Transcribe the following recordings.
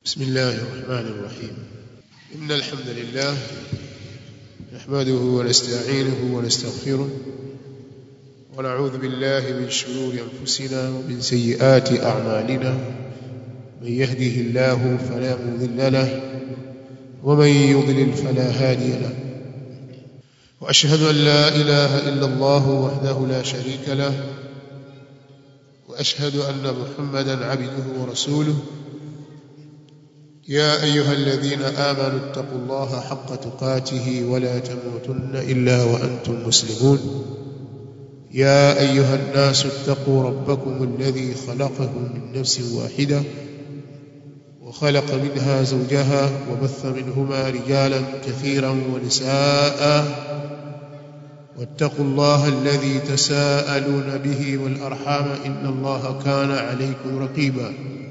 بسم الله الرحمن الرحيم. إن الحمد لله نحمده ونستعينه ونستغفره ونعوذ بالله من شرور أنفسنا ومن سيئات أعمالنا. من يهده الله فلا مضل له ومن يضلل فلا هادي له. وأشهد أن لا إله إلا الله وحده لا شريك له وأشهد أن محمدا عبده ورسوله. يا أيها الذين آمنوا اتقوا الله حق تقاته ولا تموتن إلا وأنتم مسلمون. يا أيها الناس اتقوا ربكم الذي خلقكم من نفس واحدة وخلق منها زوجها وبث منهما رجالا كثيرا ونساء واتقوا الله الذي تساءلون به والأرحام إن الله كان عليكم رقيبا.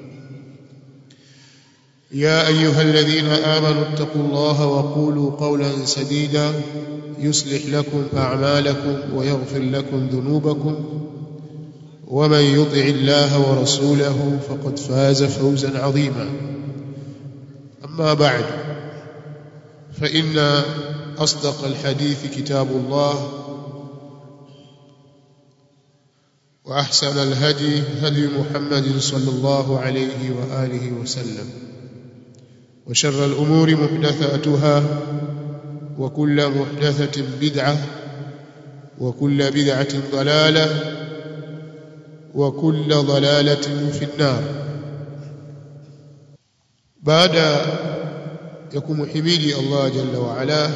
يا أيها الذين آمنوا اتقوا الله وقولوا قولا سديدا يصلح لكم أعمالكم ويغفر لكم ذنوبكم ومن يطع الله ورسوله فقد فاز فوزا عظيما. أما بعد، فإن أصدق الحديث كتاب الله وأحسن الهدي هدي محمد صلى الله عليه وآله وسلم، وشر الأمور محدثاتها وكل محدثة بدعة وكل بدعة ضلالة وكل ضلالة في النار. بعد يكون حميدي الله جل وعلا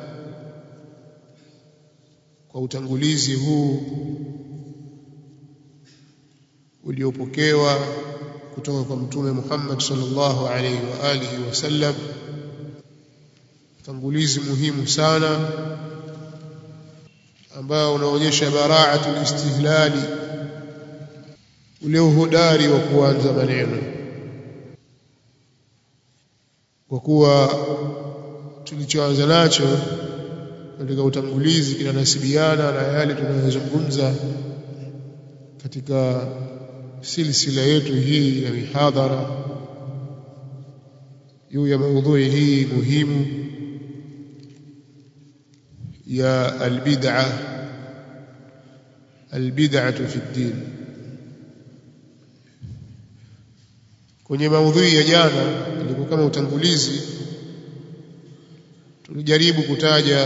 kwa utangulizi huu uliopokewa kutoka kwa Mtume Muhammad sallallahu alaihi wa alihi wasallam, utangulizi muhimu sana ambao unaonyesha bara'atul istihlali, ule uhodari wa kuanza maneno, kwa kuwa tulichoanza nacho katika utangulizi kinanasibiana na yale tunayozungumza katika silsila yetu hii ya mihadhara juu ya maudhui hii muhimu ya albid'atu fi ddin. Kwenye maudhui ya jana ilikuwa kama utangulizi, tulijaribu kutaja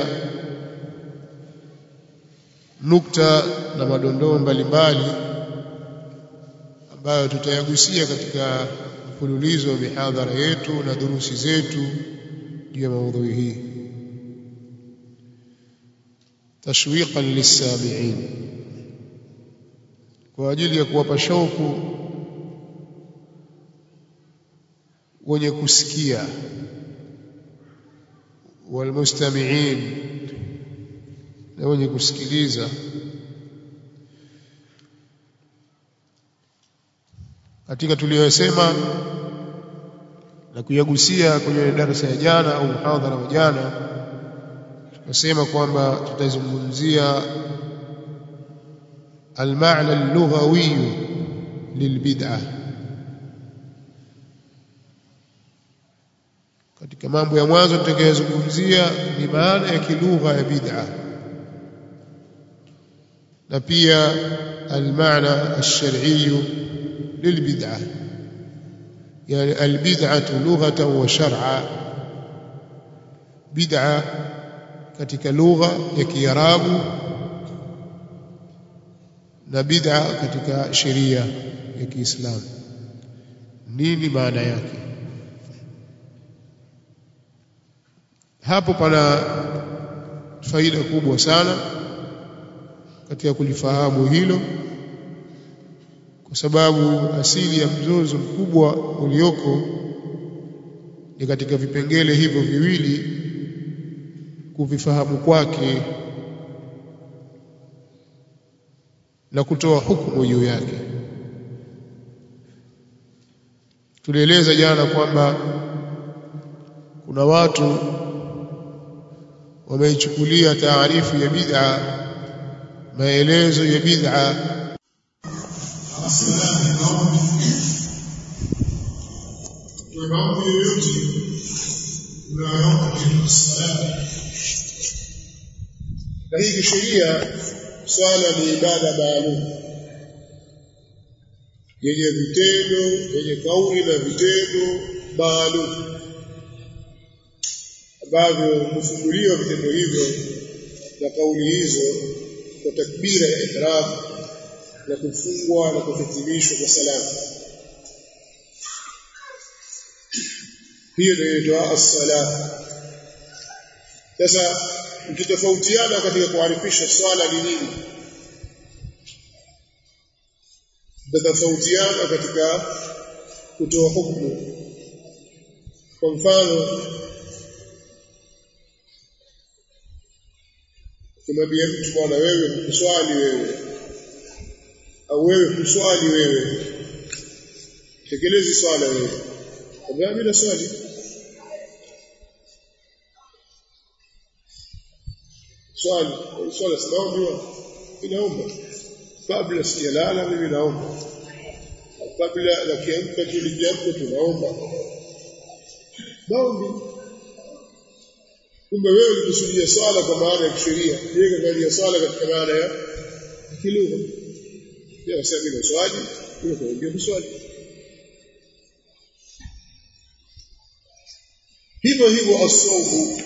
nukta na madondoo mbalimbali ambayo tutayagusia katika mfululizo wa mihadhara yetu na durusi zetu juu ya maudhui hii, tashwiqan lis-sami'in, kwa ajili ya kuwapa shauku wenye kusikia, walmustami'in, na wenye kusikiliza. Katika tuliyosema na kuyagusia kwenye darasa ya jana au muhadhara wa jana, tunasema kwamba tutazungumzia al-ma'na al-lughawi lilbid'ah. Katika mambo ya mwanzo tutakayozungumzia ni maana ya kilugha ya bid'ah, na pia al-ma'na ash-shar'i للبدعة، يعني البدعة لغة وشرعا. بدعة katika lugha ya Kiarabu na bid'a katika sheria ya Kiislamu. Nini maana yake? Hapo pana faida kubwa sana katika kulifahamu hilo, kwa sababu asili ya mzozo mkubwa ulioko ni katika vipengele hivyo viwili, kuvifahamu kwake na kutoa hukumu juu yake. Tulieleza jana kwamba kuna watu wameichukulia taarifu ya bid'a, maelezo ya bid'a mambo yote unayoona katika sala. Na hii sheria swala ni ibada maalum yenye vitendo, yenye kauli na vitendo maalum ambavyo hufunguliwa vitendo hivyo na kauli hizo kwa takbira ya ihram na kufungwa na kuhitimishwa kwa salamu. Hiyo ndio inaitwa as-sala. Sasa mkitofautiana katika kuarifisha swala ni nini? Mtofautiana katika kutoa hukumu. Kwa mfano, kumwambia mtu bwana wewe kuswali wewe au wewe kuswali wewe, tekelezi swala wewe. Kabla bila swali swala sababu inaomba kabla sijalala mimi naomba, kabla ya kiamka tulijiamka tunaomba maombi. Kumbe wewe ulikusudia swala kwa maana ya kisheria, yeye kaangalia swala katika maana ya kilugha. Yeye anasema bila swali, yeye kaangalia kuswali. Hivyo as-sawm.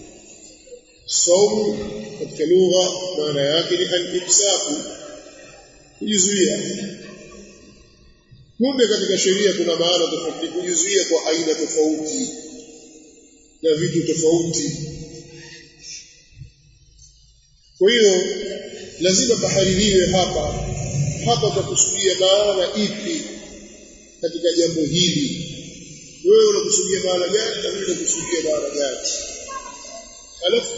Sawm katika lugha maana yake ni al-imsaku, kujizuia. Kumbe katika sheria kuna maana tofauti, kujizuia kwa aina tofauti na vitu tofauti. Kwa hiyo lazima pahaririwe hapa takusudia maana ipi katika jambo hili. Wewe unakusudia maana gani na mimi nakusudia maana gani? Alafu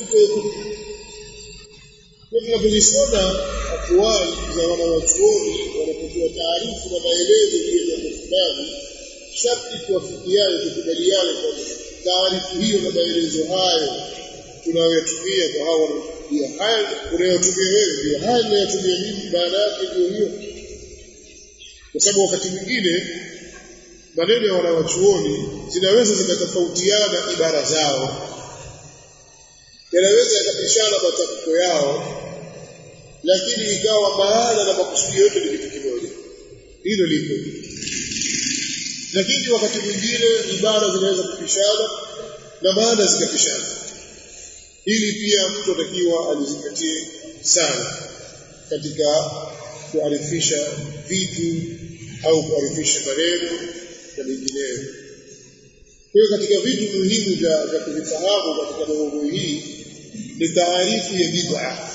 tunapozisoma akwali za wanawachuoni wanapotoa taarifa na maelezo juu ya jambo fulani, sharti tuwafikiane, tukubaliane kwa taarifa hiyo na maelezo hayo tunayotumia kwa hao wanaotumia. Haya unayotumia wewe ndio haya unayotumia mimi, maana yake ndio hiyo. Kwa sababu wakati mwingine maneno ya wanawachuoni zinaweza zikatofautiana ibara zao, yanaweza yakapishana matamko yao, lakini ikawa maana na makusudi yote ni kitu kimoja. Hilo lipo. Lakini wakati mwingine ibara zinaweza kupishana na maana zikapishana. Hili pia mtu atakiwa alizingatie sana katika kuarifisha vitu au kuarifisha maneno na mengineyo. Kwa hiyo katika vitu muhimu vya kuvifahamu katika mambo hii ni taarifu ya bid'a.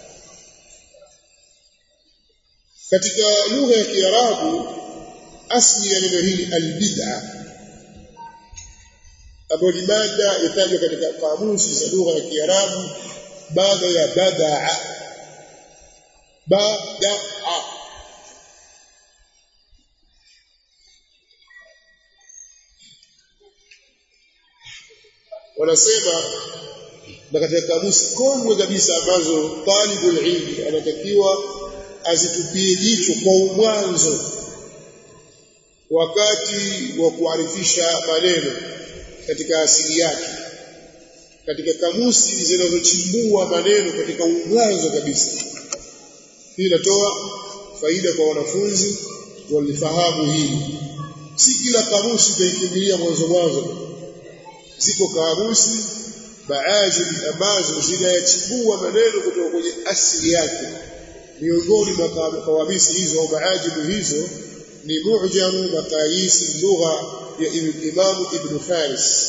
Katika lugha ya Kiarabu asli ya neno hili al-bid'a ambayo ni mada yatajwa katika kamusi za lugha ya Kiarabu baada ya bada'a. Wanasema na katika kamusi kongwe kabisa ambazo talibul ilmi anatakiwa azitupie jicho kwa mwanzo wakati wa kuarifisha maneno katika asili yake, katika kamusi zinazochimbua maneno katika mwanzo kabisa. Hii inatoa faida kwa wanafunzi walifahamu hili. Si kila kamusi itaikimbilia mwanzo. Ziko kamusi baadhi ambazo zinayachimbua maneno kutoka kwenye asili yake. Miongoni mwa kawamisi hizo au baadhi hizo ni mu'jamu maqayis lugha ya Imam Ibn Faris.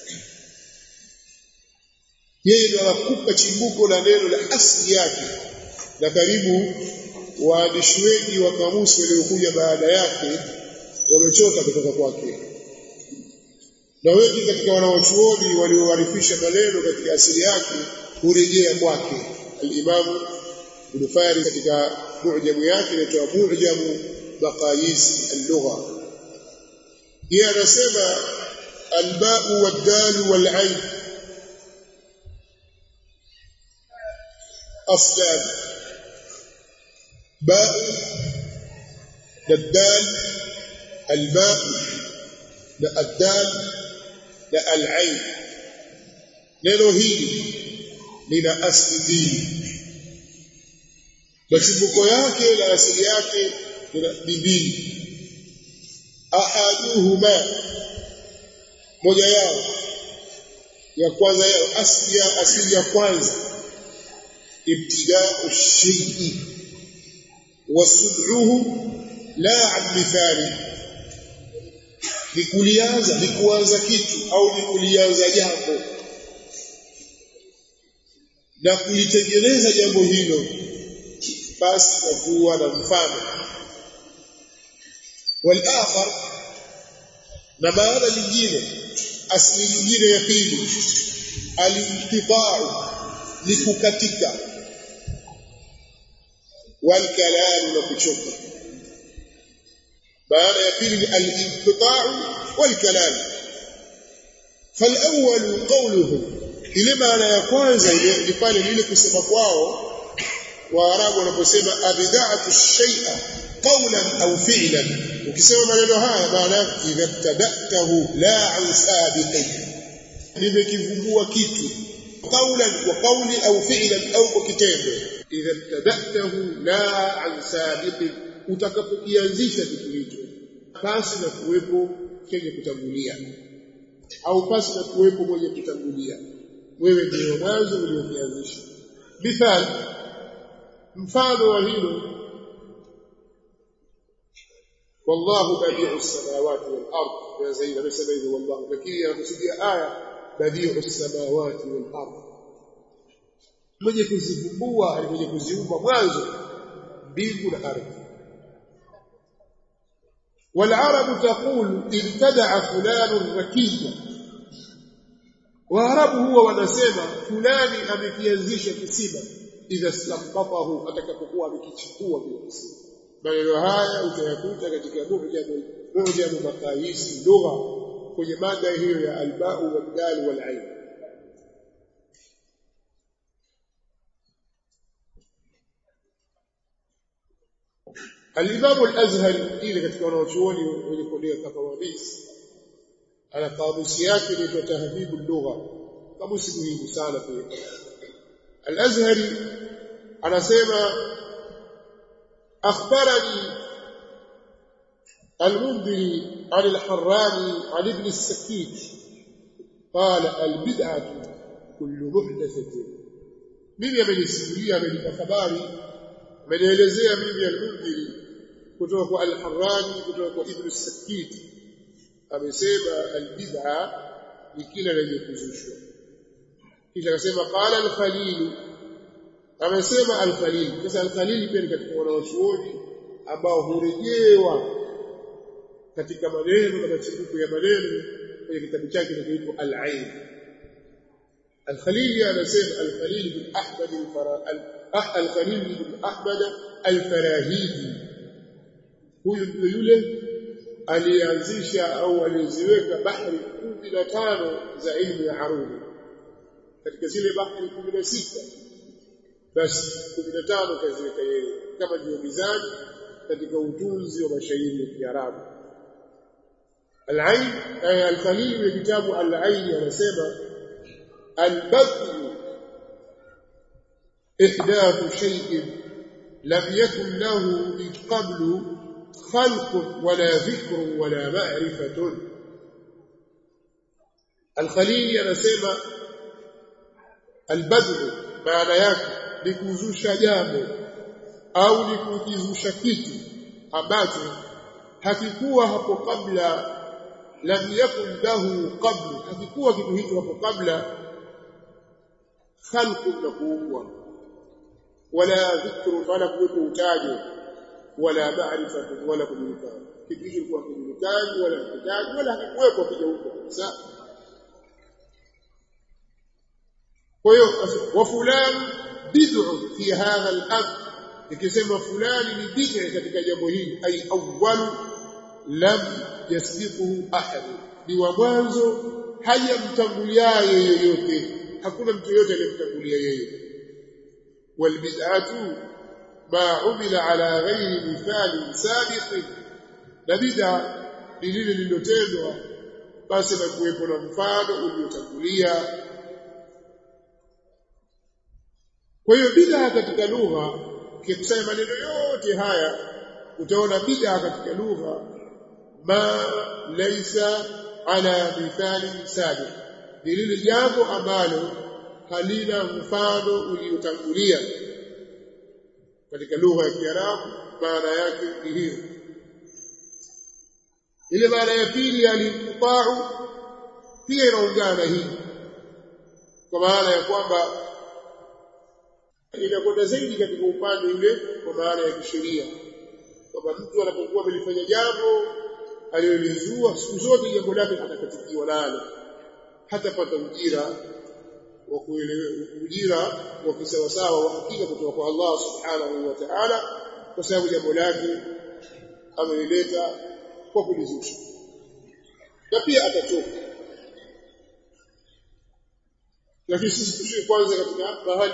Yeye ndiye anakupa chimbuko la neno la asili yake, na karibu waandishi wengi wa kamusi waliokuja baada yake wamechota kutoka kwake. Na wengi katika wanawachuoni walioarifisha maneno katika asili yake hurejea kwake. Al-Imam Ibn Faris katika mu'jamu yake inaitwa mu'jamu maqayis al-lugha. Yeye anasema al-ba'u wad-dalu wal-'ayn aslan. باء الدال الباء na ad-dal na al-ain. Neno hili lina asili machimbuko yake na asili yake ni mbili. Ahaduhuma, moja yao ya kwanza yao asili ya kwanza ibtida'u shay'i wa sud'uhu la an mithali, ni kuanza kitu au ni kulianza jambo na kulitengeneza jambo hilo basi na kuwa na mfano. Wal-akhar, na maana nyingine asili nyingine ya pili al-inqita'u, ni kukatika, wal-kalam, na kuchoka. maana ya pili ni al-inqita'u wal-kalam. fal-awwal qawluhu, ile maana ya kwanza ile ni pale ile kusema kwao Waarabu wanaposema abda'atu shay'a qawlan au fi'lan. Ukisema maneno haya maana yake idha tadatahu la an sabiqi, nimekivumbua kitu qawlan wa qawli au fi'lan au kwa kitendo. Idha tadatahu la an sabiqi, utakapokianzisha kitu hicho pasi na kuwepo chenye kutangulia au pasi na kuwepo mwenye kutangulia, wewe ndio mwanzo uliokianzisha. Mithali, mfano wa hilo, wallahu badi'us samawati wal ardh, ya zaidi amesema hivyo wallahu, lakini anakusudia aya badi'us samawati wal ardh, mwenye kuzivumbua, mwenye kuziumba mwanzo mbingu na ardhi. wal arabu taqulu ibtada'a fulanun rakiyya, Waarabu huwa wanasema fulani amekianzisha kisima idha slaqatahu, atakapokuwa amekichukua vile kisima. Maneno haya utayakuta katika mujamu maqayis lugha kwenye mada hiyo ya alba'u wal-dal wal-ain. Al-Imam al-Azhari ile katika wanachuoni wenye kuandika kawamis, ana kamusi yake inaitwa Tahdhib al-Lugha, kamusi muhimu sana pia. Al-Azhari anasema akhbarani al-Mundhiri an al-Harrani an ibn as-Sakit qala al-bid'atu kullu muhdathatin. Mimi amenisimulia, amenipa habari, amenielezea mimi al-Mundhiri kutoka kwa al-Harrani kutoka kwa ibn as-Sakit, amesema al-bid'a ni kila lenye kuzushwa. Kisha akasema qala al-Khalil, amesema al-Khalil. Sasa al-Khalil pia ni katika wanawachuoni ambao hurejewa katika maneno na machimbuko ya maneno kwenye kitabu chake kinachoitwa Al-Ain. Al-Khalil anasema al-Khalil bin Ahmad al-Khalil bin Ahmad al-Farahidi, huyu ndio yule alianzisha au aliziweka bahari 15 za ilmu ya arudi. Katika zile bahari 16 basi 15 kaziweka yeye kama ndio mizani katika utunzi wa mashairi ya Kiarabu. Al-Ain, al-Khalil wa kitabu Al-Ain anasema al-bad'u ihdathu shay'in lam yakun lahu min qablu khalq wala dhikr wala ma'rifatun. Al-Khalil anasema al-bad'u maana yake ni kuzusha jambo au ni kukizusha kitu ambacho hakikuwa hapo kabla, lam yakun lahu qablu, hakikuwa kitu hicho hapo kabla khalqu na kuumbwa, wala dhikru wala kuwepo utajo, wala ma'rifatu wala kujulikana. Kitu hicho kwa kujulikana wala kutajo wala hakikuwepo kijaumbwa kabisa. Kwa hiyo wa fulani bid'u fi hadha al-amr, ikisema fulani ni bid'a katika jambo hili, ay awwalu lam yasbiquhu ahad, ni wa mwanzo hajamtangulia yeyote, hakuna mtu yote aliyemtangulia yeye. Wal bid'atu ma umila ala ghairi mithali sabiq, na bid'a lile lililotendwa basi na kuwepo na mfano uliotangulia. Kwa hiyo bid'a katika lugha, ukikusanya maneno yote haya utaona bid'a katika lugha ma laysa ala mithali sabiq, ni lile jambo ambalo halina mfano uliotangulia. Katika lugha ya Kiarabu maana yake ni hiyo. Ile maana ya pili al-inqita'u pia inaungana hii, kwa maana ya kwamba inakwenda zaidi katika upande ule kwa maana ya kisheria, kwamba mtu anapokuwa amelifanya jambo alilolizua, siku zote jambo lake atakatikiwa nalo, hatapata ujira wa kuelewa, ujira wa kisawasawa wa hakika kutoka kwa Allah subhanahu wa ta'ala, kwa sababu jambo lake amelileta kwa kulizusha, na pia atachoka. Lakini sisi tushie kwanza katika mahali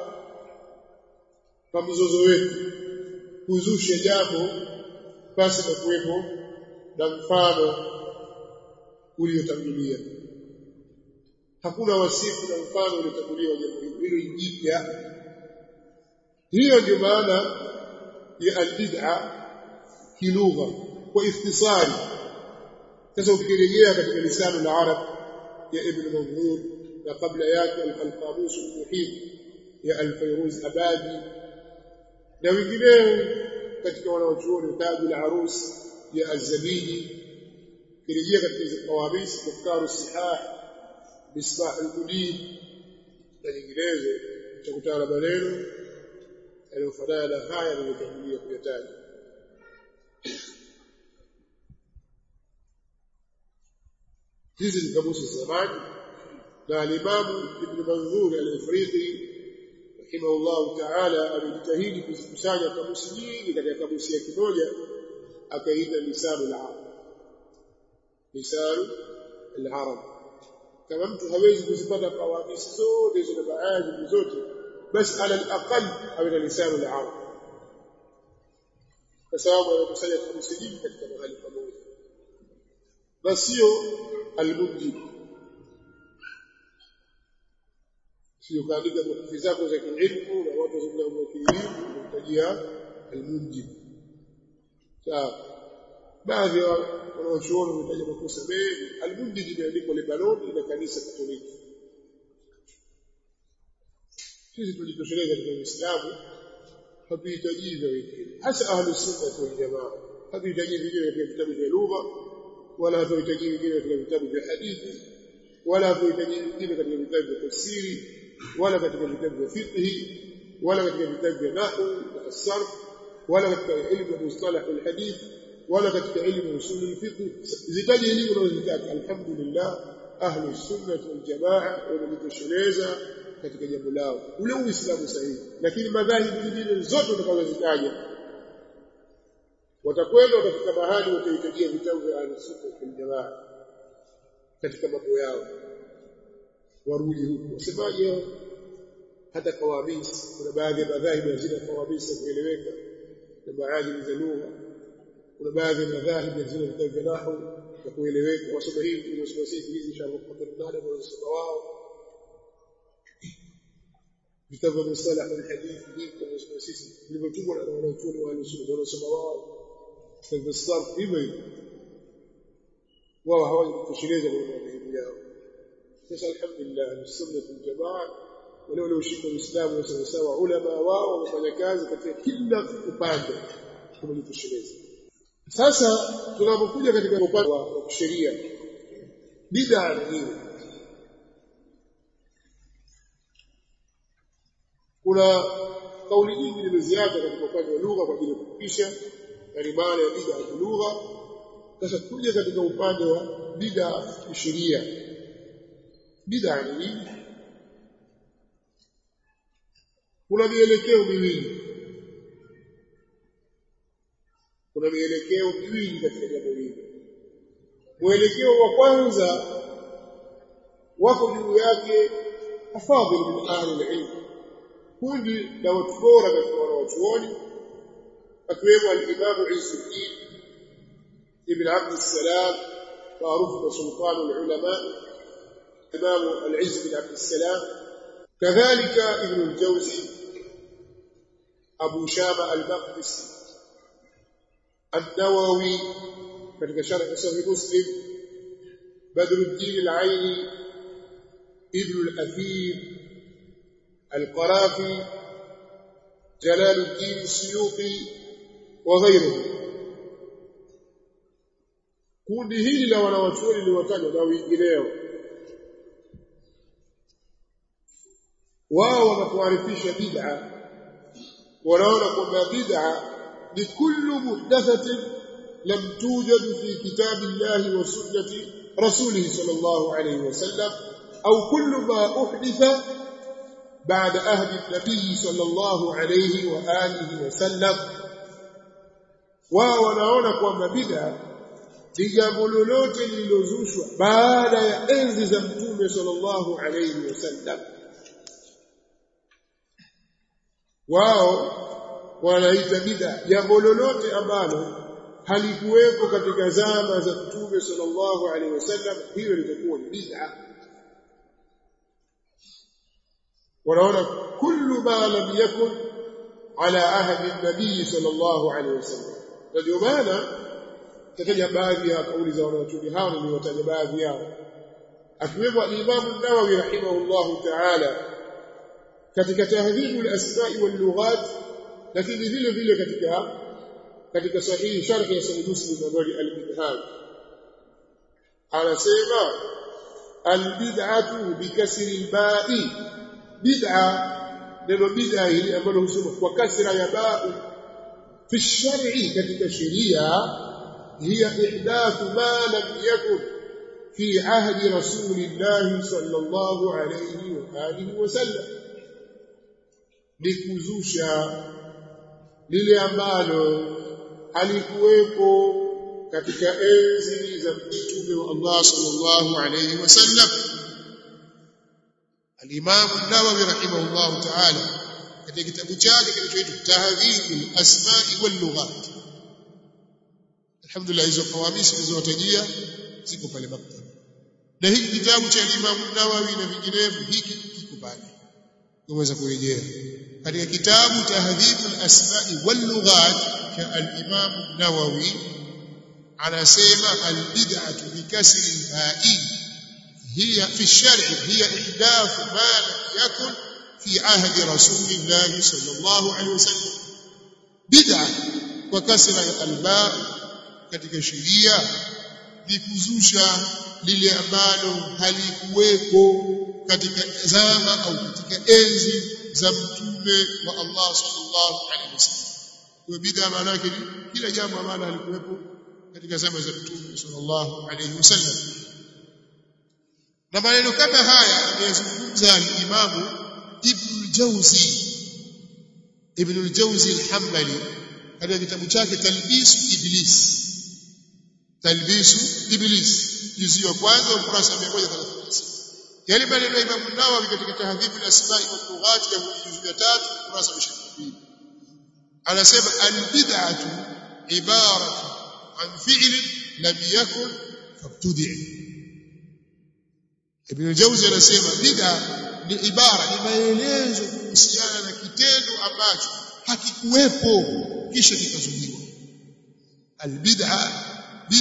pa mzozo wetu, kuzusha jambo basi na kuwepo na mfano uliotangulia. Hakuna wasifu na mfano uliotangulia wa jambo hilo jipya. Hiyo ndio maana ya al-bid'a kilugha kwa ikhtisari. Sasa ukirejea katika lisano la Arab ya Ibn Manzur na kabla yake al-Qamus al-Muhit ya al-Fayruz Abadi na wengineo katika wanaochuoni Tajul Arus ya Az-Zabidi, kirejea katika Qawamis Mukhtar as-Sihah Misbah al-Munir na nyinginezo, utakutana maneno yaliyofanana na haya niliyotangulia kuyataja. Hizi ni kamusi za zamani, na al-Imam Ibn Manzur al-Afriqi rahimahullah ta'ala alijitahidi kuzikusanya kamusi nyingi katika kamusi ya kimoja, akaita lisanu al-arab. Lisanu al-arab, kama mtu hawezi kuzipata kawamisi zote hizo na baadhi zote, basi ala al-aqall awe na lisanu al-arab, kwa sababu anakusanya kamusi nyingi katika mahali pamoja, na sio al-mujib. Sio kaandika makufi zako za kielimu na watu wazungumza kwa kielimu unatajia al-mujib. Sawa, baadhi ya wanaochuoni wametaja makosa mengi. Al-mujib imeandikwa Lebanon na kanisa Katoliki. Sisi tujitosheleza katika Uislamu, hatuhitaji hivyo wengine, hasa ahlus sunna wal jamaa. Hatuhitaji vingine katika vitabu vya lugha, wala hatuhitaji vingine katika vitabu vya hadithi, wala hatuhitaji vingine katika vitabu vya tafsiri, wala katika vitabu vya fiqh, wala katika vitabu vya nahwu na sarf, wala katika elimu ya mustalah al-hadith, wala katika elimu ya usul al-fiqh. Zitaji elimu unazotaka. Alhamdulillah, ahlus sunnah wal jamaa wanajitosheleza katika jambo lao, ule Uislamu sahihi. Lakini madhahibu nyingine zote utakazozitaja, watakwenda watafika mahali watahitajia vitabu vya al-sunnah wal jamaa katika mambo yao, warudi huko. Wasemaje? Hata kawamis, kuna baadhi ya madhahibu hazina kawamis kueleweka, na baadhi za lugha, kuna baadhi ya madhahibu hazina vitabu vya nahwu na kueleweka. Wasoma hivi wasoma hizi inshallah kwa nada na wasoma wao vitabu vya mustalah al-hadith hivi kwa wasoma sisi vilivyotumwa na wanachuoni wa al-sunna na wasoma wao vitabu sarf hivyo wao hawajitosheleza kwa madhehebu yao. Sasa alhamdulillah al-sunna wal jamaa wale ushika Uislamu wa sawa, ulama wao wamefanya kazi katika kila upande kujitosheleza. Sasa tunapokuja katika upande wa sheria, bid'a ni nini? Kuna kauli nyingi zimeziacha katika upande wa lugha kwa ajili ya kufikisha maana ya bid'a ya lugha. Sasa kuja katika upande wa bid'a ya sheria, bid'a ni nini? Kuna mielekeo miwili. Kuna mielekeo miwili katika jambo hili. Mwelekeo wa kwanza wako juu yake afadhil min ahli al-ilm, kundi la watu bora katika wanachuoni, akiwemo al-Imam Izzuddin ibn Abd as-Salam معروف بسلطان العلماء إمام العز بن عبد السلام. كذلك ابن الجوزي أبو شامة المقدسي النووي katika sharh sahih Muslim, Badruddin al-Aini, Ibn al-Athir, al-Qarafi, Jalaluddin al-Suyuti wa ghayruhum. Kundi hili la wanawachuoni liwataja na wengineo, wao wanatuarifisha bid'a, wanaona kwamba bid'a ni kullu muhdathatin لم توجد في كتاب الله وسنة رسوله صلى الله عليه وسلم أو كل ما أحدث بعد عهد النبي صلى الله عليه وآله وسلم. wanaona kwamba bid'a ni jambo lolote lililozushwa baada ya enzi za mtume sallallahu alayhi wasallam. Wao wanaita bid'a jambo lolote ambalo halikuweko katika zama za mtume sallallahu alaihi wasallam, hiyo litakuwa bid'a. Wanaona kullu ma lam yakun ala ahdi an-nabii sallallahu alaihi wasallam. Ndio maana tataja baadhi ya kauli za wanachuoni hao, niliwataja baadhi yao, akiwemo al-Imam an-Nawawi rahimahullahu ta'ala katika tahdhib al-asma' wal-lughat, lakini vile vile katika sahihi sharh ya sahih Muslim nambari al-Minhaj anasema al-bid'atu bikasri al-ba'i, bid'a neno bid'a hili ambalo husoma kwa kasra ya ba'u fi shar'i katika sheria, hiya ihdathu ma lam yakun fi ahdi rasulillah sallallahu alayhi wa alihi wasallam, ni kuzusha lile ambalo alikuwepo katika enzi za mtume wa Allah sallallahu alayhi wasallam. Al-Imam an-Nawawi rahimahullah ta'ala katika kitabu chake kinachoitwa Tahdhib al-Asma' wal-Lughat, alhamdulillah hizo kawamisi zilizotajia ziko pale maktaba, na hiki kitabu cha Imam an-Nawawi na vinginevyo hiki kiko pale, unaweza kurejea katika kitabu Tahdhib al-Asma' wal-Lughat. الإمام النووي على سيما البدعة بكسر الباء هي في الشرع هي إحداث ما لم يكن في عهد رسول الله صلى الله عليه وسلم. بدعة وكسر الباء katika sheria ni kuzusha lile ambalo halikuweko katika zama au katika enzi za mtume wa Allah sallallahu alaihi wasallam. Kwa bid'a maana yake kila jambo ambalo halikuwepo katika zama za mtume sallallahu alayhi wasallam. Na maneno kama haya ameyazungumza al-Imam Ibn al-Jawzi al-Hanbali katika kitabu chake Talbisu Iblis juzu ya kwanza ukurasa 136. Yale maneno ya Imam an-Nawawi katika Tahdhib al-Asma' wal-Lughat ya juzu ya 3 ukurasa 22 anasema al-bid'atu ibaratu an fi'l lam yakun fabtudi'. Ibn al-Jawzi anasema bid'a ni ibara, ni maelezo kuhusiana na kitendo ambacho hakikuwepo kisha kikazuliwa. Al-bid'a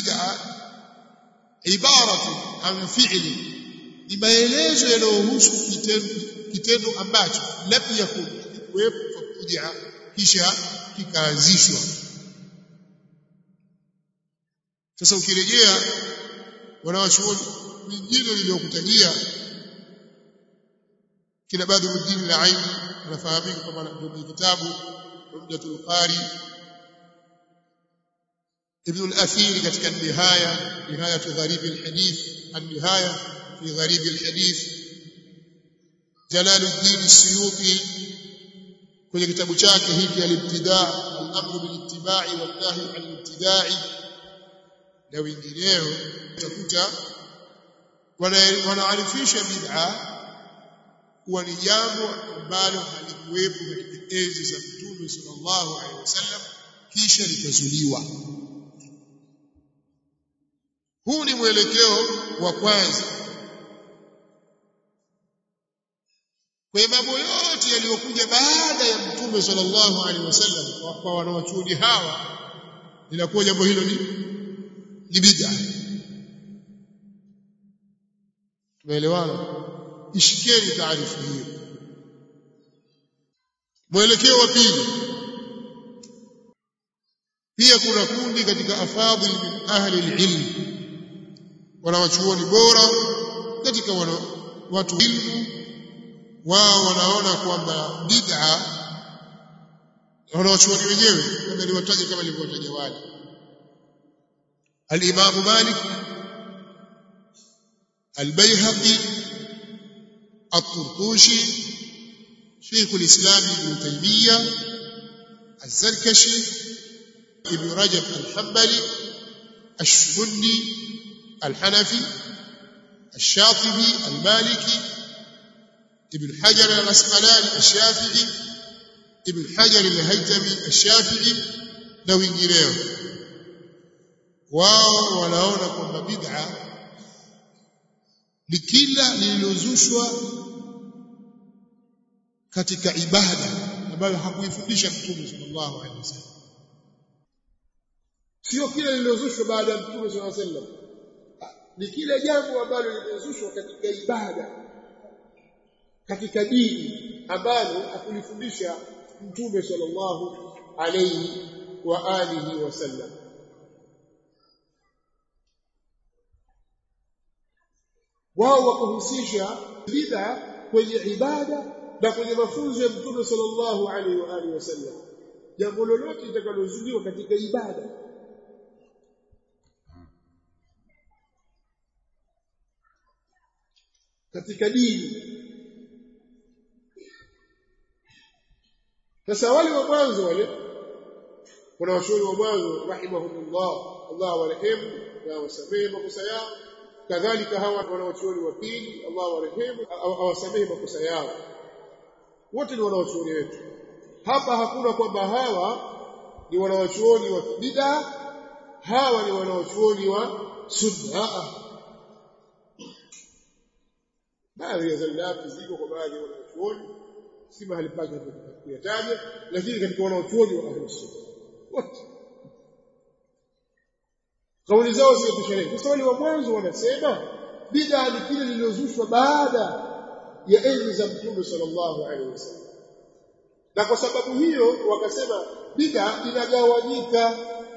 ibaratu an fi'l, ni maelezo yanayohusu kitendo ambacho lam yakun hakikuwepo fabtudi'a, kisha kikaanzishwa. Sasa ukirejea wanawachuoni wengine niliokutajia, kila Badruddin al-Aini anafahamika kama ndio kitabu Umdatul Qari, Ibn al-Athir katika nihayatu gharib al-hadith, an-nihaya fi gharib al-hadith, Jalaluddin al-Suyuti kwenye kitabu chake hiki al-Ibtida' al-amru bil-ittiba'i wan-nahy 'an-ibtida'i, na wengineo utakuta wanaarifisha bid'a kuwa ni jambo ambalo halikuwepo katika enzi za Mtume sallallahu alaihi wasallam kisha likazuliwa. huu ni mwelekeo wa kwanza. Kwa mambo yote yaliyokuja baada ya Mtume sallallahu alaihi wasallam kwa wanaochuoni hawa, linakuwa jambo hilo ni bid'a. Tumeelewana? Ishikeni taarifa hiyo. Mwelekeo wa pili, pia kuna kundi katika afadhil min ahli al-ilm, wanawachuoni bora katika watu ilmu, wao wanaona kwamba bid'a, wanawachuoni wenyewe kama niwataje kama nilivyotaja wale: al-Imam Malik, al-Baihaqi, at-Turtushi, Sheikh al-Islam Ibn Taymiyyah, az-Zarkashi, Ibn Rajab al-Hanbali, الشبني الحنفي، الشاطبي المالكي، ابن حجر العسقلاني الشافعي، ابن حجر الهيثمي الشافعي na wengineo. Wao wanaona kwamba bid'a ni kila lililozushwa katika ibada ambayo hakuifundisha Mtume sallallahu alaihi wasallam. Sio kile lililozushwa baada ya Mtume sallallahu alaihi wasallam, ni kile jambo ambalo lililozushwa katika ibada, katika dini, ambalo hakulifundisha Mtume sallallahu alaihi wa alihi wasallam. Wao wakuhusisha bid'a kwenye ibada na kwenye mafunzo ya Mtume sallallahu alaihi wa alihi wasallam. Jambo lolote litakalozuliwa katika ibada, katika dini. Sasa wale wa mwanzo wale, kuna washauri wa mwanzo rahimahumullah, Allah warehemu na wasamehe makosa yao, kadhalika hawa wanawachuoni wa pili, Allah warehemu awasamehe makosa yao. Wote ni wanawachuoni wetu. Hapa hakuna kwamba hawa ni wanawachuoni wa bid'a, hawa ni wanawachuoni wa sunna. Baadhi ya zalati ziko kwa baadhi ya wanawachuoni, si mahali pake kuyataja, lakini katika wanawachuoni wa ahli sunna wote kauli zao zimetoshana. Kwa sababu wa mwanzo wanasema bid'a ni kile lililozushwa baada ya enzi za Mtume sallallahu alaihi wasallam, na kwa sababu hiyo wakasema bid'a inagawanyika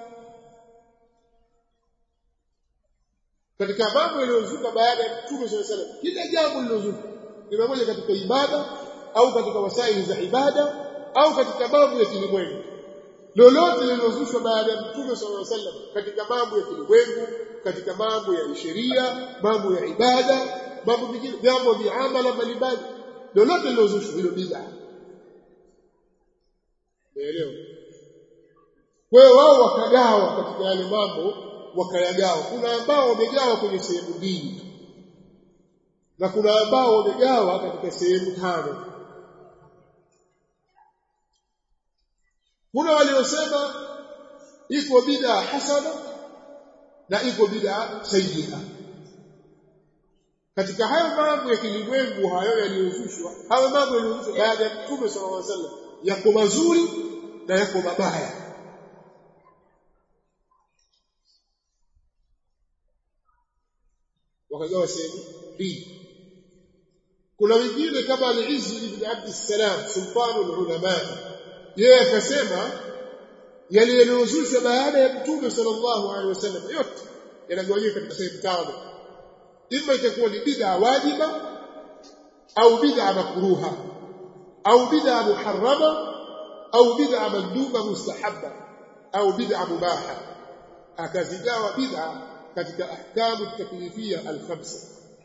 katika mambo yaliyozuka baada ya Mtume sallallahu alaihi wasallam. Kila jambo lililozuka ni moja katika ibada au katika wasaili za ibada au katika mambo ya kilimwengu. Lolote lililozushwa baada ya Mtume sallallahu alaihi wasallam katika mambo ya kilimwengu, katika mambo ya sheria, mambo ya ibada, mambo mengine, mambo ya amala mbalimbali, lolote lililozushwa hilo bid'a. Umeelewa? Kwa hiyo wao wakagawa katika yale mambo, wakayagawa. Kuna ambao wamegawa kwenye sehemu mbili na kuna ambao wamegawa katika sehemu tano. Kuna waliosema iko bid'a hasana na iko bid'a sayyi'a. Katika hayo mambo ya kilimwengu, hayo yaliyozushwa, hayo mambo yaliyozushwa baada ya Mtume sallallahu alaihi wasallam, yako mazuri na yako mabaya. Wakagawa sehemu mbili. Kuna wengine kama al-Izz ibn Abd as-Salam sultanul ulama, yeye akasema yale yaliyozushwa baada ya Mtume sallallahu alaihi wasallam yote yanagawanyika katika sehemu tano. Ima itakuwa ni bid'a wajiba au bid'a makruha au bid'a muharrama au bid'a manduba mustahabba au bid'a mubaha. Akazigawa bid'a katika ahkamu taklifiyya al-khamsa.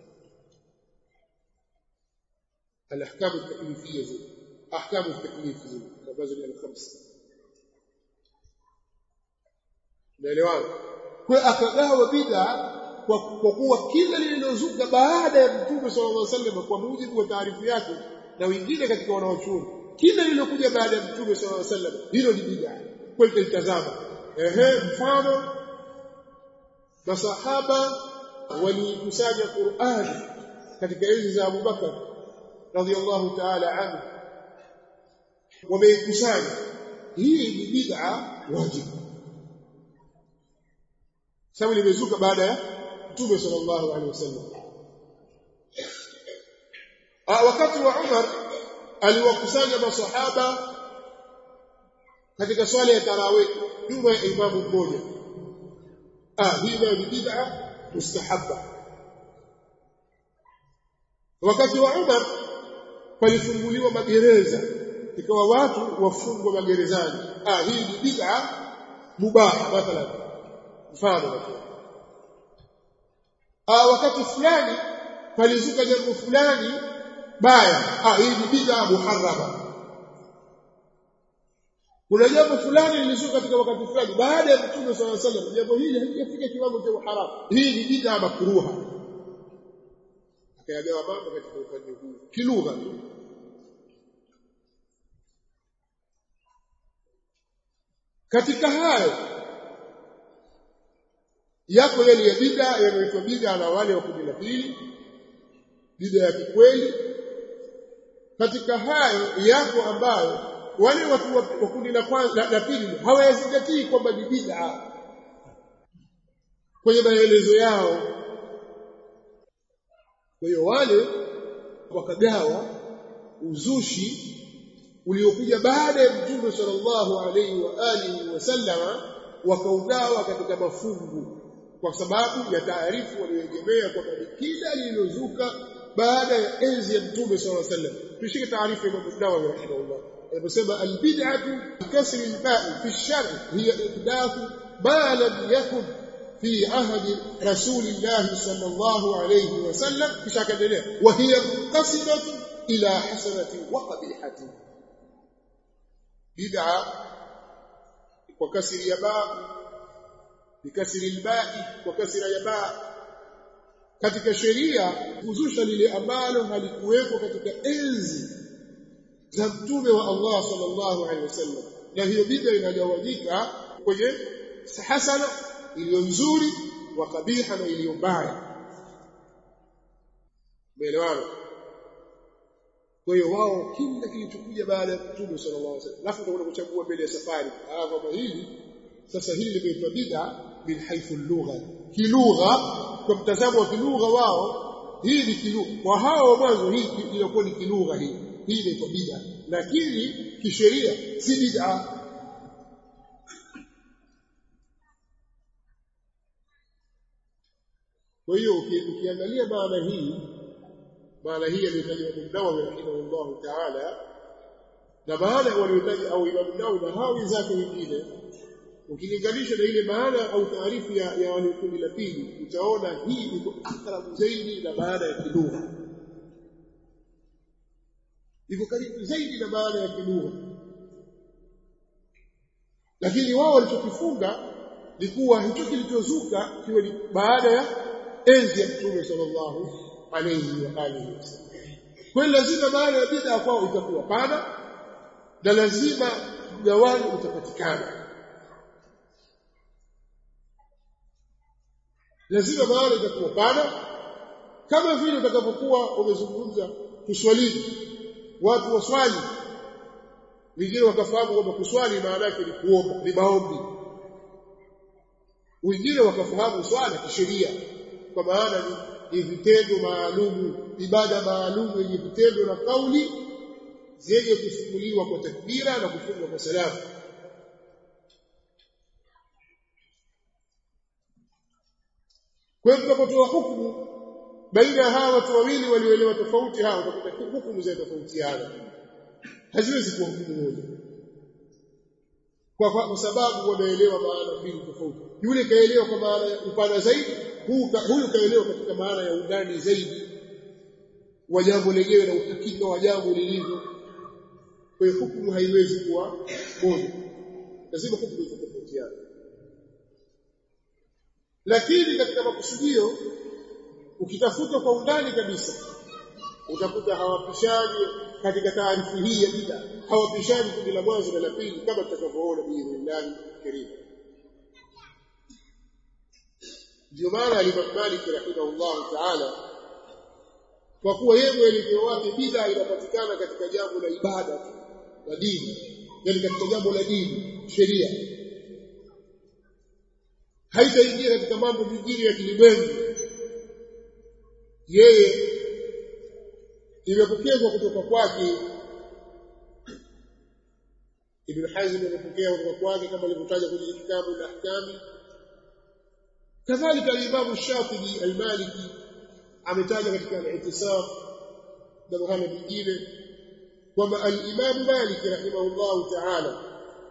Al-ahkamu taklifiyya zile, ahkamu taklifiyya ambazo ni al-khamsa. Naelewana? Kwa akagawa bid'a kwa kuwa kila lililozuka baada ya Mtume sallallahu alaihi wasallam kwa mujibu wa taarifu yake na wengine katika wanaochuoni, kila lililokuja baada ya Mtume sallallahu alaihi wasallam hilo ni bid'a. Kwa hiyo tutazama mfano masahaba walikusanya Qur'an katika enzi za Abu Bakar radhiyallahu ta'ala anhu, wameikusanya. Hii ni bid'a wajibu, sababu limezuka baada ya Mtume sallallahu alaihi wasallam. Wakati wa Umar aliwakusanya masahaba katika swala ya tarawih nyuma ya imamu mmoja. Hii ni bid'a mustahabba. Wakati wa Umar palifunguliwa magereza, ikawa watu wafungwa magerezani. Hii ni bid'a mubah mathalan, mfano. Wakati fulani palizuka jambo fulani baya, hii ni bid'a muharrama. Kuna jambo fulani lilizuka katika wakati fulani baada ya Mtume sallallahu alaihi wasallam, jambo hili halijafika kiwango cha haramu, hii ni bid'a makruha. Akayagawa mambo katika upande huu kilugha. Katika hayo yako yale ya bid'a yanayoitwa bid'a na wale wa kundi la pili, bid'a ya kikweli. Katika hayo yako ambayo wale watu wa kundi la kwanza na pili hawayazingatii kwamba ni bid'a kwenye maelezo yao. Kwa hiyo wale wakagawa uzushi uliokuja baada ya Mtume sallallahu alaihi wa alihi wasallama, wakaugawa katika mafungu kwa sababu ya taarifu walioegemea kwamba kila lililozuka baada ya enzi ya Mtume sallallahu alaihi wasallam. Tushike taarifa ya Imam Nawawi rahimahullah aliposema albid'atu bikasri alba'i fi ash-shar' hiya ihdathu ma lam yakun fi ahdi rasulillah sallallahu alayhi wasallam, kisha akaendelea wa hiya munqasimatu ila hasanati wa qabihati. Bid'a kwa kasri ya ba, bikasri alba'i kwa kasra ya ba, katika sheria kuzusha lile ambalo halikuweko katika enzi za Mtume wa Allah sallallahu alaihi wasallam. Na hiyo bid'a inagawanyika kwenye hasana iliyo nzuri wa kabiha na iliyo mbaya. Umeelewana? Kwa hiyo wao kila kilichokuja baada ya Mtume sallallahu alaihi wasallam alafu ndio kuchagua mbele ya safari. Kama hili sasa, hili limeitwa bid'a min haythu al-lugha, kilugha, kwa mtazamo wa kilugha wao hii ni kilugha. Kwa hao mwanzo hii ilikuwa ni kilugha, hii inaitwa bid'a, lakini kisheria si bid'a. Kwa hiyo ukiangalia maana hii aliyotaja Imam Nawawi rahimahullah ta'ala na maana waliotaja au Imam Nawawi na hao zake wengine, ukilinganisha na ile maana au taarifu ya wale kundi la pili, utaona hii iko akrabu zaidi na maana ya kilugha, iko karibu zaidi na maana ya kilugha. Lakini wao walichokifunga ni kuwa hicho kilichozuka kiwe ni baada ya enzi ya Mtume sallallahu alayhi wa alihi wasallam. Kwa hiyo lazima maana ya bid'a kwao itakuwa pana na lazima mgawanyo utapatikana. Lazima maana itakuwa pana, kama vile utakapokuwa umezungumza kuswali, watu waswali, wengine wakafahamu kwamba kuswali maana yake ni kuomba, ni maombi. Wengine wakafahamu swala kisheria kwa maana ni vitendo maalum, ibada maalum yenye vitendo na kauli zenye kufunguliwa kwa takbira na kufungwa kwa salamu. Kwa hiyo tunapotoa hukumu baina ya hawa watu wawili walioelewa tofauti, hawa utakuta hukumu za tofautiana, haziwezi kuwa hukumu moja kwa sababu wameelewa maana mbili tofauti. Yule kaelewa kwa maana ya upana zaidi, huyu kaelewa katika maana ya undani zaidi wa jambo lenyewe na uhakika wa jambo lilivyo. Kwa hiyo hukumu haiwezi kuwa moja, lazima hukumu zitofautiane. Lakini katika makusudio ukitafuta kwa undani kabisa utakuta hawapishani katika taarifu hii ya bid'a, hawapishani kundi la mwanzo na la pili kama tutakavyoona biidhnillah karim. ndio maana Imam Malik rahimahullah ta'ala kwa kuwa yeye mwelekeo wake bid'a inapatikana katika jambo la ibada la dini, yani katika jambo la dini sheria, haitaingia katika mambo mengine ya kilimwengu. Yeye imepokezwa kutoka kwake Ibn Hazm, amepokea kutoka kwake kama alivyotaja kwenye kitabu al-Ahkam. kadhalika Imam Shafi'i al-Maliki ametaja katika al-I'tisam na mahali mengine kwamba al-Imam Malik rahimahullah ta'ala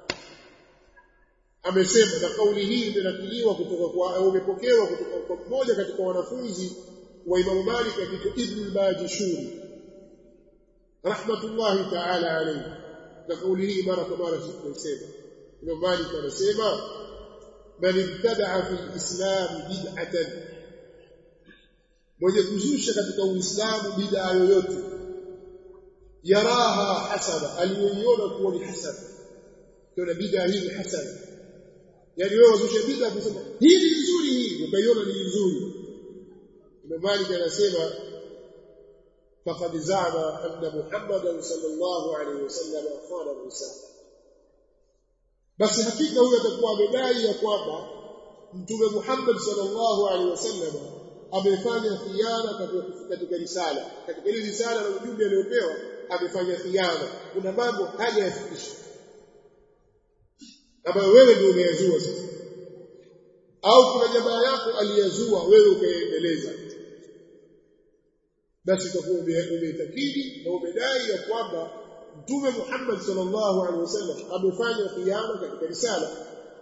amesema, na kauli hii imenakiliwa kutoka kwa au imepokewa kutoka kwa mmoja katika wanafunzi wa Imam Malik akiitwa Ibn al-Bajishuri rahmatullahi ta'ala alayhi. Na kauli hii mara kwa mara tunasema, Imam Malik anasema man ibtada'a fi al-islam bid'atan, mwenye kuzusha katika Uislamu bid'a yoyote, yaraha hasana, aliyoiona kuwa ni hasana, kuna bid'a hii hasana, yani wewe wazusha bid'a kusema hii ni nzuri, hii ukaiona ni nzuri. Imam Malik anasema faqad za'ama anna Muhammadan sallallahu alayhi wasallam qala risala, basi hakika huyo atakuwa amedai ya kwamba Mtume Muhammad sallallahu alaihi wasallam amefanya khiana katika risala, katika ile risala na ujumbe aliopewa amefanya khiana. Kuna mambo hajayafikisha ambayo wewe ndio umeyazua sasa, au kuna jamaa yako aliyazua wewe ukaendeleza, basi utakuwa umeitakidi na umedai ya kwamba Mtume Muhammad sallallahu alaihi wasallam amefanya khiana katika risala.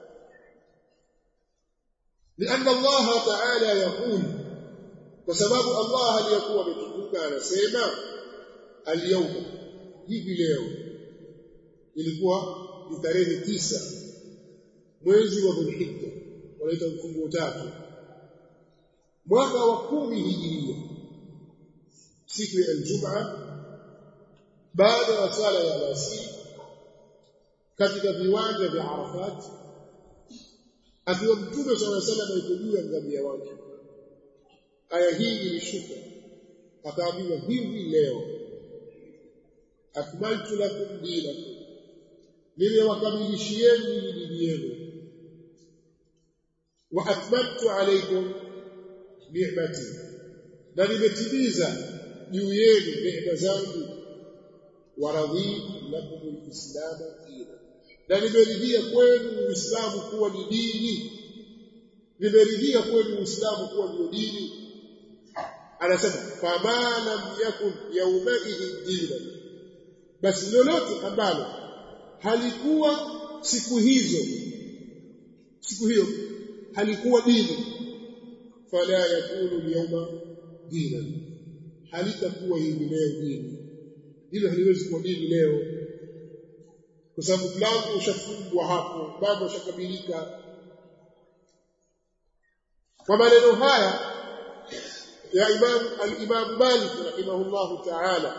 لأن الله تعالى يقول، وسبب الله aliyekuwa ametukuka anasema al-yawm, hivi leo ilikuwa ni tarehe 9 mwezi wa Dhulhijja, wanaita mfungo 3 mwaka wa 10 hijiria, siku ya Ijumaa, baada ya sala ya alasiri katika viwanja vya Arafat, akiwa Mtume sallallahu alaihi wasallam yuko juu ya ngamia wake. Aya hii ilishuka, akaambiwa hivi leo akmaltu lakum dinakum, nimewakamilishieni dini yenu, wa atmamtu alaykum ni'mati, na nimetimiza juu yenu neema zangu, wa raditu lakum al-islam dina, na nimeridhia kwenu Uislamu kuwa ni dini, nimeridhia kwenu Uislamu kuwa ni dini. Anasema fama lam yakun yawmaidhin dina, basi lolote ambalo halikuwa siku hiyo halikuwa dini, fala yakunu yawma dina, halitakuwa hivi leo dini. Hilo haliwezi kuwa dini leo, kwa sababu mlango ushafungwa hapo, mambo yashakamilika. Kwa maneno haya ya al-Imam Malik rahimahullah ta'ala,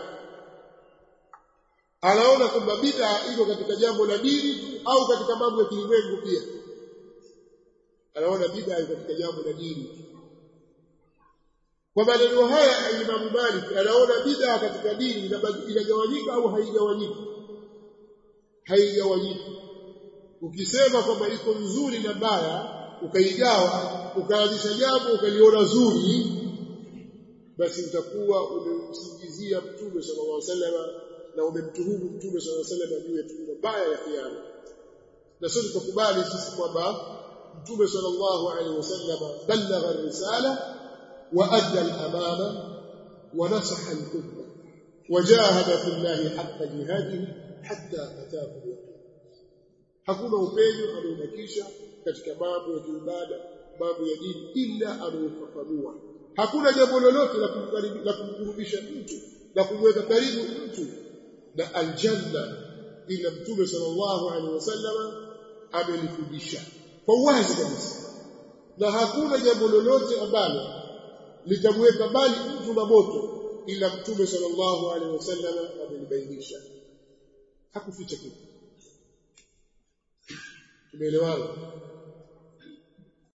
anaona kwamba bid'a iko katika jambo la dini au katika mambo ya kilimwengu pia. Anaona bid'a iko katika jambo la dini. Kwa maneno haya al-Imam Malik anaona bid'a katika dini inagawanyika au haigawanyiki? Haigawanyiki. Ukisema kwamba iko nzuri na mbaya, ukaigawa, ukaanzisha jambo ukaliona zuri, basi utakuwa umemsingizia Mtume sallallahu alaihi wasallam na umemtuhumu Mtume sallallahu alaihi wasallam juu ya tendo baya ya khiana. Na sisi tukubali sisi kwamba Mtume sallallahu alaihi wasallam balagha ar-risala wa adda al-amana wa nasaha al-umma wa jahada fillahi haqqa jihadihi hatta ataahu al-yaqin. Hakuna upenyo aliobakisha katika mambo ya ibada, mambo ya dini, ila anayofafanua. Hakuna jambo lolote la kumkurubisha mtu na kumweka karibu mtu na aljanna ila Mtume sallallahu alaihi wasallam amelifundisha kwa wazi kabisa, na hakuna jambo lolote ambalo litamweka mbali mtu na moto ila Mtume sallallahu alaihi wasallam amelibainisha, hakuficha kitu. Tumeelewana?